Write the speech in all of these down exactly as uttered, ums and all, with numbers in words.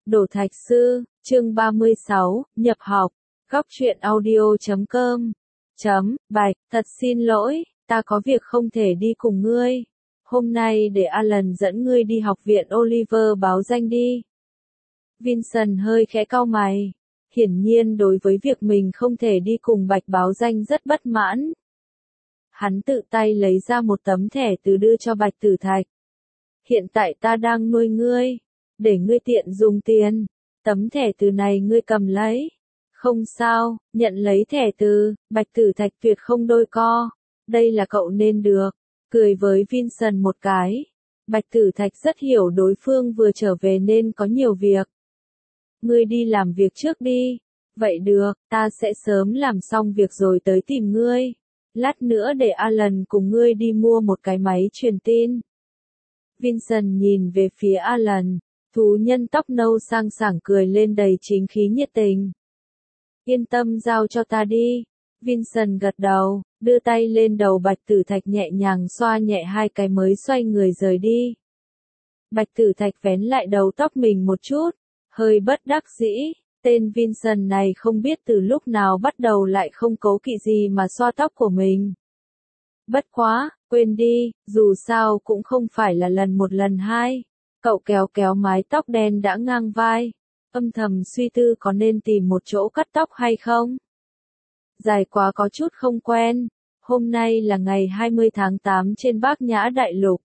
Đổ Thạch Sư, chương ba mươi sáu, nhập học, góc truyện audio chấm com, chấm, Bạch, thật xin lỗi, ta có việc không thể đi cùng ngươi. Hôm nay để Alan dẫn ngươi đi học viện Oliver báo danh đi. Vincent hơi khẽ cau mày. Hiển nhiên đối với việc mình không thể đi cùng Bạch báo danh rất bất mãn. Hắn tự tay lấy ra một tấm thẻ từ đưa cho Bạch Tử Thạch. Hiện tại ta đang nuôi ngươi, để ngươi tiện dùng tiền. Tấm thẻ từ này ngươi cầm lấy. Không sao, nhận lấy thẻ từ, Bạch Tử Thạch tuyệt không đôi co. Đây là cậu nên được. Cười với Vincent một cái. Bạch Tử Thạch rất hiểu đối phương vừa trở về nên có nhiều việc. Ngươi đi làm việc trước đi. Vậy được, ta sẽ sớm làm xong việc rồi tới tìm ngươi. Lát nữa để Alan cùng ngươi đi mua một cái máy truyền tin. Vincent nhìn về phía Alan, thú nhân tóc nâu sang sảng cười lên đầy chính khí nhiệt tình. Yên tâm giao cho ta đi. Vincent gật đầu, đưa tay lên đầu Bạch Tử Thạch nhẹ nhàng xoa nhẹ hai cái mới xoay người rời đi. Bạch Tử Thạch vén lại đầu tóc mình một chút, hơi bất đắc dĩ. Tên Vincent này không biết từ lúc nào bắt đầu lại không cố kỵ gì mà xoa tóc của mình. Bất quá, quên đi, dù sao cũng không phải là lần một lần hai. Cậu kéo kéo mái tóc đen đã ngang vai, âm thầm suy tư có nên tìm một chỗ cắt tóc hay không. Dài quá có chút không quen. Hôm nay là ngày hai mươi tháng tám trên Bát Nhã Đại Lục.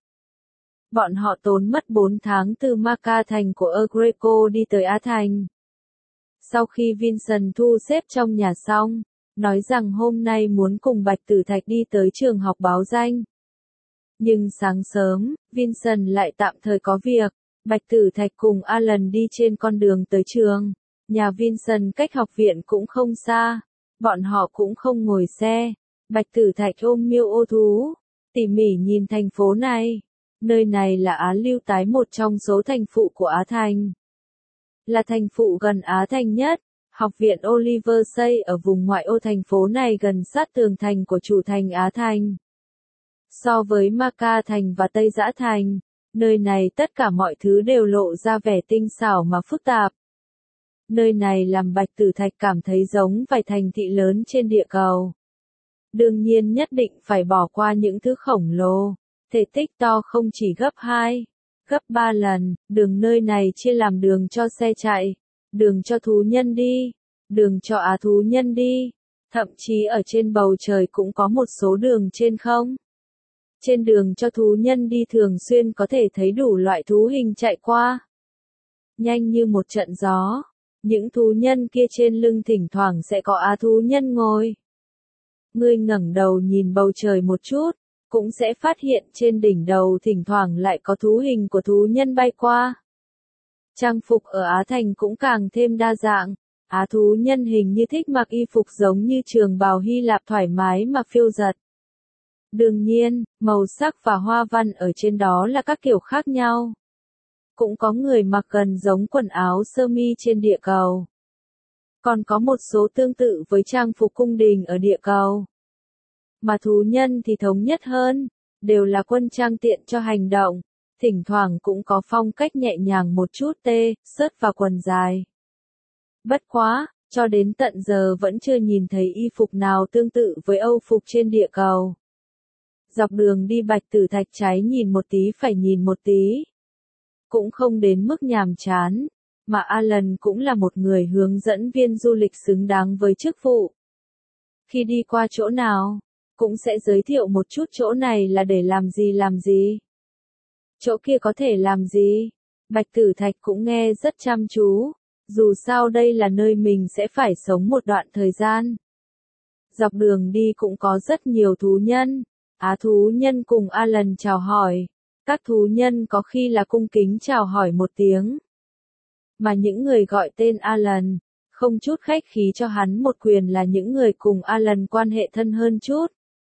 Bọn họ tốn mất bốn tháng từ Maca thành của Agreco đi tới Á Thành. Sau khi Vincent thu xếp trong nhà xong, nói rằng hôm nay muốn cùng Bạch Tử Thạch đi tới trường học báo danh. Nhưng sáng sớm, Vincent lại tạm thời có việc. Bạch Tử Thạch cùng Alan đi trên con đường tới trường. Nhà Vincent cách học viện cũng không xa. Bọn họ cũng không ngồi xe. Bạch Tử Thạch ôm Miêu Ô Thú, tỉ mỉ nhìn thành phố này. Nơi này là Á Lưu Tái, một trong số thành phụ của Á Thành. Là thành phụ gần Á Thành nhất. Học viện Oliver xây ở vùng ngoại ô thành phố này gần sát tường thành của chủ thành Á Thành. So với Maca thành và Tây Giã thành, nơi này tất cả mọi thứ đều lộ ra vẻ tinh xảo mà phức tạp. Nơi này làm Bạch Tử Thạch cảm thấy giống vài thành thị lớn trên địa cầu. Đương nhiên nhất định phải bỏ qua những thứ khổng lồ, thể tích to không chỉ gấp hai, gấp ba lần. Đường nơi này chia làm đường cho xe chạy, đường cho thú nhân đi, đường cho á thú nhân đi, thậm chí ở trên bầu trời cũng có một số đường trên không. Trên đường cho thú nhân đi thường xuyên có thể thấy đủ loại thú hình chạy qua. Nhanh như một trận gió, những thú nhân kia trên lưng thỉnh thoảng sẽ có á thú nhân ngồi. Ngươi ngẩng đầu nhìn bầu trời một chút, cũng sẽ phát hiện trên đỉnh đầu thỉnh thoảng lại có thú hình của thú nhân bay qua. Trang phục ở Á Thành cũng càng thêm đa dạng. Á thú nhân hình như thích mặc y phục giống như trường bào Hy Lạp thoải mái mà phiêu dật. Đương nhiên, màu sắc và hoa văn ở trên đó là các kiểu khác nhau. Cũng có người mặc gần giống quần áo sơ mi trên địa cầu. Còn có một số tương tự với trang phục cung đình ở địa cầu. Mà thú nhân thì thống nhất hơn, đều là quân trang tiện cho hành động. Thỉnh thoảng cũng có phong cách nhẹ nhàng một chút tê, sớt và quần dài. Bất quá, cho đến tận giờ vẫn chưa nhìn thấy y phục nào tương tự với Âu phục trên địa cầu. Dọc đường đi Bạch Tử Thạch trái nhìn một tí phải nhìn một tí. Cũng không đến mức nhàm chán, mà Alan cũng là một người hướng dẫn viên du lịch xứng đáng với chức vụ. Khi đi qua chỗ nào, cũng sẽ giới thiệu một chút chỗ này là để làm gì làm gì. Chỗ kia có thể làm gì. Bạch Tử Thạch cũng nghe rất chăm chú, dù sao đây là nơi mình sẽ phải sống một đoạn thời gian. Dọc đường đi cũng có rất nhiều thú nhân. Á thú nhân cùng Alan chào hỏi. Các thú nhân có khi là cung kính chào hỏi một tiếng. Mà những người gọi tên Alan, không chút khách khí cho hắn một quyền là những người cùng Alan quan hệ thân hơn chút.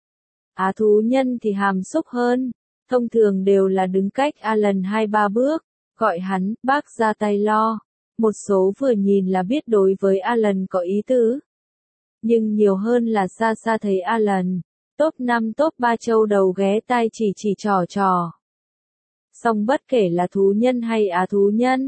Á thú nhân thì hàm xúc hơn, thông thường đều là đứng cách Alan hai ba bước, gọi hắn, bác ra tay lo. Một số vừa nhìn là biết đối với Alan có ý tứ. Nhưng nhiều hơn là xa xa thấy Alan. Top năm top ba châu đầu ghé tai chỉ chỉ trò trò. Song bất kể là thú nhân hay á thú nhân,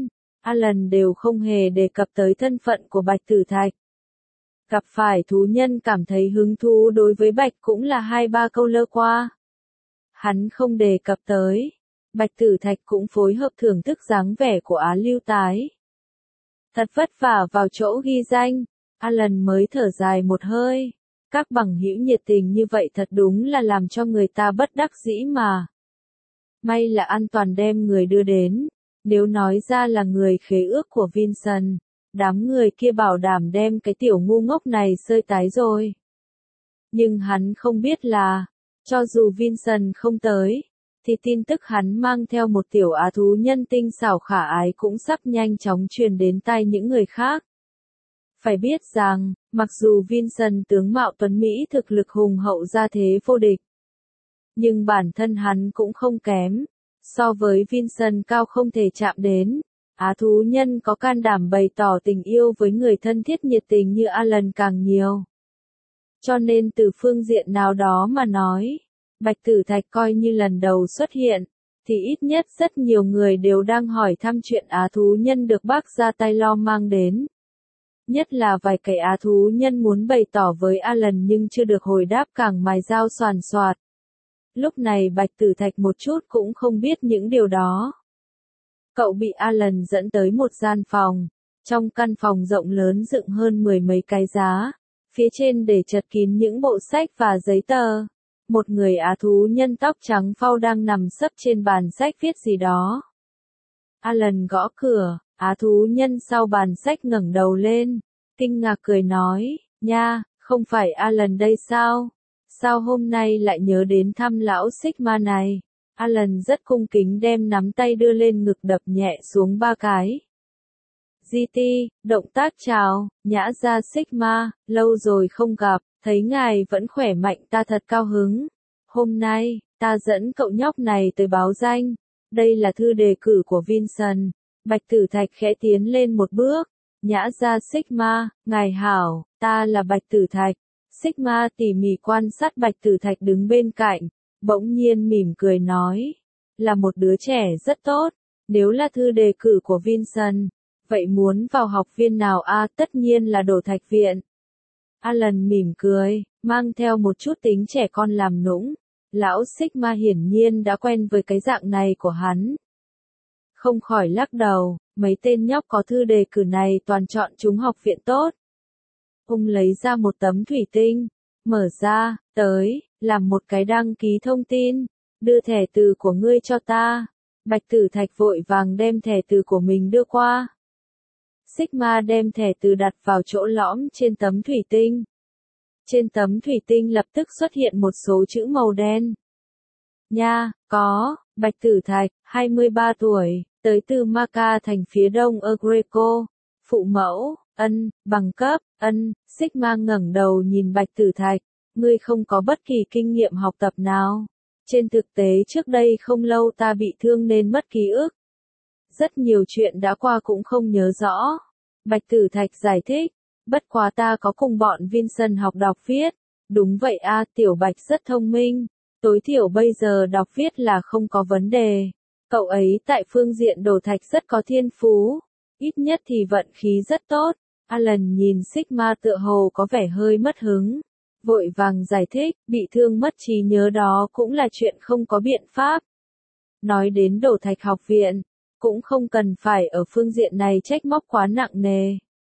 Alan đều không hề đề cập tới thân phận của Bạch Tử Thạch. Gặp phải thú nhân cảm thấy hứng thú đối với Bạch cũng là hai ba câu lơ qua. Hắn không đề cập tới. Bạch Tử Thạch cũng phối hợp thưởng thức dáng vẻ của Á Lưu Tái. Thật vất vả vào chỗ ghi danh, Alan mới thở dài một hơi. Các bằng hữu nhiệt tình như vậy thật đúng là làm cho người ta bất đắc dĩ mà. May là an toàn đem người đưa đến. Nếu nói ra là người khế ước của Vincent, đám người kia bảo đảm đem cái tiểu ngu ngốc này sơi tái rồi. Nhưng hắn không biết là, cho dù Vincent không tới, thì tin tức hắn mang theo một tiểu á thú nhân tinh xảo khả ái cũng sắp nhanh chóng truyền đến tai những người khác. Phải biết rằng, mặc dù Vincent tướng mạo tuấn Mỹ thực lực hùng hậu ra thế vô địch, nhưng bản thân hắn cũng không kém. So với Vincent cao không thể chạm đến, á thú nhân có can đảm bày tỏ tình yêu với người thân thiết nhiệt tình như Alan càng nhiều. Cho nên từ phương diện nào đó mà nói, Bạch Tử Thạch coi như lần đầu xuất hiện, thì ít nhất rất nhiều người đều đang hỏi thăm chuyện á thú nhân được bác ra tay lo mang đến. Nhất là vài cái á thú nhân muốn bày tỏ với Alan nhưng chưa được hồi đáp càng mài dao xoàn xoạt. Lúc này Bạch Tử Thạch một chút cũng không biết những điều đó. Cậu bị Alan dẫn tới một gian phòng. Trong căn phòng rộng lớn dựng hơn mười mấy cái giá. Phía trên để chật kín những bộ sách và giấy tờ. Một người á thú nhân tóc trắng phau đang nằm sấp trên bàn sách viết gì đó. Alan gõ cửa, á thú nhân sau bàn sách ngẩng đầu lên. Kinh ngạc cười nói, nha, không phải Alan đây sao? Sao hôm nay lại nhớ đến thăm lão Sigma này? Alan rất cung kính đem nắm tay đưa lên ngực đập nhẹ xuống ba cái. giê tê, động tác chào, nhã ra Sigma, lâu rồi không gặp, thấy ngài vẫn khỏe mạnh ta thật cao hứng. Hôm nay, ta dẫn cậu nhóc này tới báo danh. Đây là thư đề cử của Vincent. Bạch Tử Thạch khẽ tiến lên một bước. Nhã ra Sigma, ngài hảo, ta là Bạch Tử Thạch. Sigma tỉ mỉ quan sát Bạch Tử Thạch đứng bên cạnh, bỗng nhiên mỉm cười nói, là một đứa trẻ rất tốt, nếu là thư đề cử của Vincent, vậy muốn vào học viên nào a? À, tất nhiên là Đổ Thạch Viện. Alan mỉm cười, mang theo một chút tính trẻ con làm nũng, lão Sigma hiển nhiên đã quen với cái dạng này của hắn. Không khỏi lắc đầu, mấy tên nhóc có thư đề cử này toàn chọn chúng học viện tốt. Ông lấy ra một tấm thủy tinh, mở ra, tới, làm một cái đăng ký thông tin, đưa thẻ từ của ngươi cho ta. Bạch Tử Thạch vội vàng đem thẻ từ của mình đưa qua. Sigma đem thẻ từ đặt vào chỗ lõm trên tấm thủy tinh. Trên tấm thủy tinh lập tức xuất hiện một số chữ màu đen. Nha, có, Bạch Tử Thạch, hai mươi ba tuổi, tới từ Maca thành phía đông ở Greco, phụ mẫu. Ân, bằng cấp, ân, Sigma ngẩng đầu nhìn Bạch Tử Thạch, ngươi không có bất kỳ kinh nghiệm học tập nào. Trên thực tế trước đây không lâu ta bị thương nên mất ký ức. Rất nhiều chuyện đã qua cũng không nhớ rõ. Bạch Tử Thạch giải thích, bất quá ta có cùng bọn Vincent học đọc viết. Đúng vậy a, Tiểu Bạch rất thông minh, tối thiểu bây giờ đọc viết là không có vấn đề. Cậu ấy tại phương diện đồ thạch rất có thiên phú, ít nhất thì vận khí rất tốt. Alan nhìn Sigma tựa hồ có vẻ hơi mất hứng, vội vàng giải thích, bị thương mất trí nhớ đó cũng là chuyện không có biện pháp. Nói đến Đổ Thạch học viện, cũng không cần phải ở phương diện này trách móc quá nặng nề.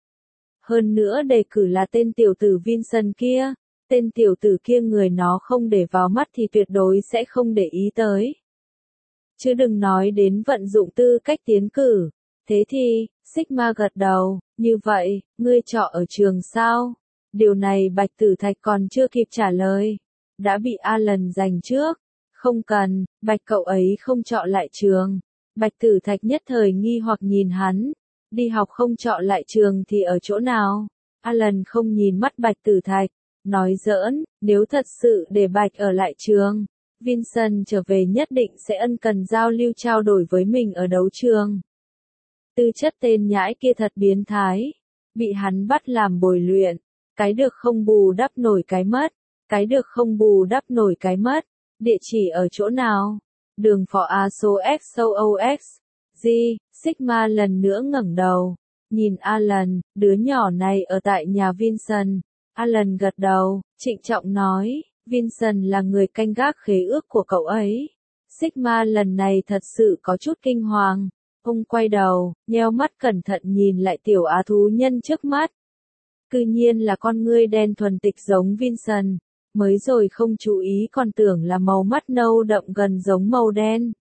Hơn nữa đề cử là tên tiểu tử Vincent kia, tên tiểu tử kia người nó không để vào mắt thì tuyệt đối sẽ không để ý tới. Chứ đừng nói đến vận dụng tư cách tiến cử. Thế thì, Sigma gật đầu, như vậy, ngươi trọ ở trường sao? Điều này Bạch Tử Thạch còn chưa kịp trả lời. Đã bị Alan giành trước. Không cần, Bạch cậu ấy không trọ lại trường. Bạch Tử Thạch nhất thời nghi hoặc nhìn hắn. Đi học không trọ lại trường thì ở chỗ nào? Alan không nhìn mắt Bạch Tử Thạch. Nói giỡn, nếu thật sự để Bạch ở lại trường, Vincent trở về nhất định sẽ ân cần giao lưu trao đổi với mình ở đấu trường. Tư chất tên nhãi kia thật biến thái. Bị hắn bắt làm bồi luyện. Cái được không bù đắp nổi cái mất. Cái được không bù đắp nổi cái mất. Địa chỉ ở chỗ nào? Đường Phò A số X O X. Gì? Sigma lần nữa ngẩng đầu, nhìn Alan, đứa nhỏ này ở tại nhà Vincent. Alan gật đầu, trịnh trọng nói, Vincent là người canh gác khế ước của cậu ấy. Sigma lần này thật sự có chút kinh hoàng. Ông quay đầu, nheo mắt cẩn thận nhìn lại tiểu á thú nhân trước mắt. Cư nhiên là con ngươi đen thuần tịch giống Vincent. Mới rồi không chú ý còn tưởng là màu mắt nâu đậm gần giống màu đen.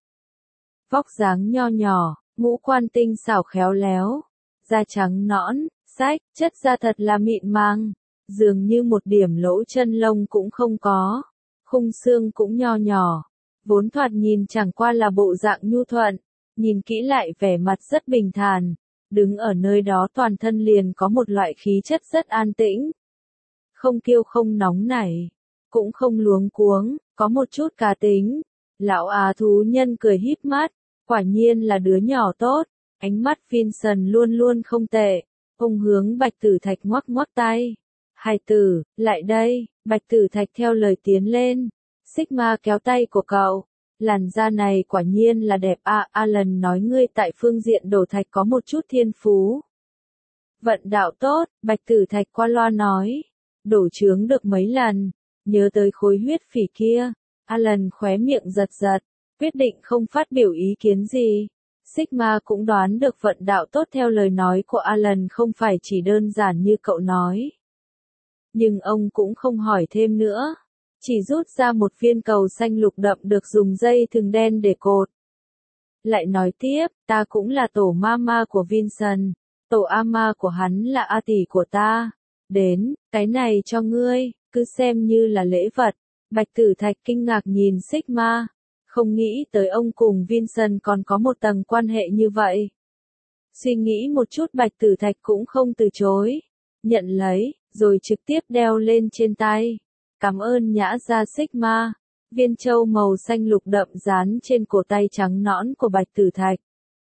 Vóc dáng nho nhỏ, ngũ quan tinh xảo khéo léo, da trắng nõn, sách, chất da thật là mịn màng, dường như một điểm lỗ chân lông cũng không có, khung xương cũng nho nhỏ, vốn thoạt nhìn chẳng qua là bộ dạng nhu thuận, nhìn kỹ lại vẻ mặt rất bình thản, đứng ở nơi đó toàn thân liền có một loại khí chất rất an tĩnh, không kiêu không nóng nảy, cũng không luống cuống, có một chút cá tính. Lão á thú nhân cười híp mắt, quả nhiên là đứa nhỏ tốt, ánh mắt Vincent luôn luôn không tệ. Ông hướng Bạch Tử Thạch ngoắc ngoắc tay. Hài tử, lại đây, Bạch Tử Thạch theo lời tiến lên. Sigma kéo tay của cậu. Làn da này quả nhiên là đẹp à, Alan nói ngươi tại phương diện đổ thạch có một chút thiên phú. Vận đạo tốt, Bạch Tử Thạch qua loa nói. Đổ trướng được mấy lần, nhớ tới khối huyết phỉ kia. Alan khóe miệng giật giật, quyết định không phát biểu ý kiến gì. Sigma cũng đoán được vận đạo tốt theo lời nói của Alan không phải chỉ đơn giản như cậu nói. Nhưng ông cũng không hỏi thêm nữa. Chỉ rút ra một viên cầu xanh lục đậm được dùng dây thừng đen để cột. Lại nói tiếp, ta cũng là tổ mama của Vincent. Tổ ama của hắn là a tỷ của ta. Đến, cái này cho ngươi, cứ xem như là lễ vật. Bạch Tử Thạch kinh ngạc nhìn Sigma. Không nghĩ tới ông cùng Vincent còn có một tầng quan hệ như vậy. Suy nghĩ một chút Bạch Tử Thạch cũng không từ chối. Nhận lấy, rồi trực tiếp đeo lên trên tay. Cảm ơn nhã ra Sigma. Viên châu màu xanh lục đậm dán trên cổ tay trắng nõn của Bạch Tử Thạch.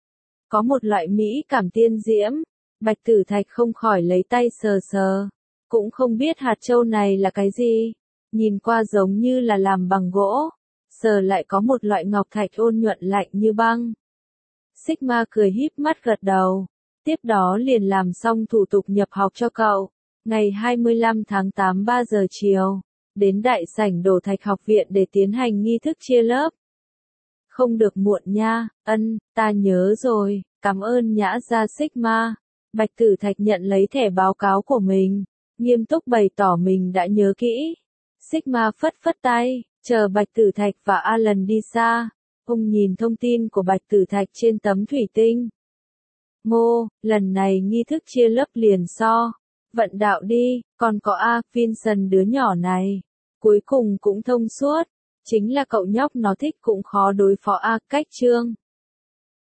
Có một loại mỹ cảm tiên diễm. Bạch Tử Thạch không khỏi lấy tay sờ sờ. Cũng không biết hạt châu này là cái gì. Nhìn qua giống như là làm bằng gỗ. Sờ lại có một loại ngọc thạch ôn nhuận lạnh như băng. Sigma cười híp mắt gật đầu. Tiếp đó liền làm xong thủ tục nhập học cho cậu. Ngày hai mươi lăm tháng tám ba giờ chiều. Đến đại sảnh đổ thạch học viện để tiến hành nghi thức chia lớp. Không được muộn nha, ân, ta nhớ rồi, cảm ơn nhã ra Sigma. Bạch Tử Thạch nhận lấy thẻ báo cáo của mình. Nghiêm túc bày tỏ mình đã nhớ kỹ. Sigma phất phất tay, chờ Bạch Tử Thạch và Alan đi xa. Ông nhìn thông tin của Bạch Tử Thạch trên tấm thủy tinh. Ngô, lần này nghi thức chia lớp liền so. Vận đạo đi, còn có A, Vincent đứa nhỏ này. Cuối cùng cũng thông suốt. Chính là cậu nhóc nó thích cũng khó đối phó A, cách chương.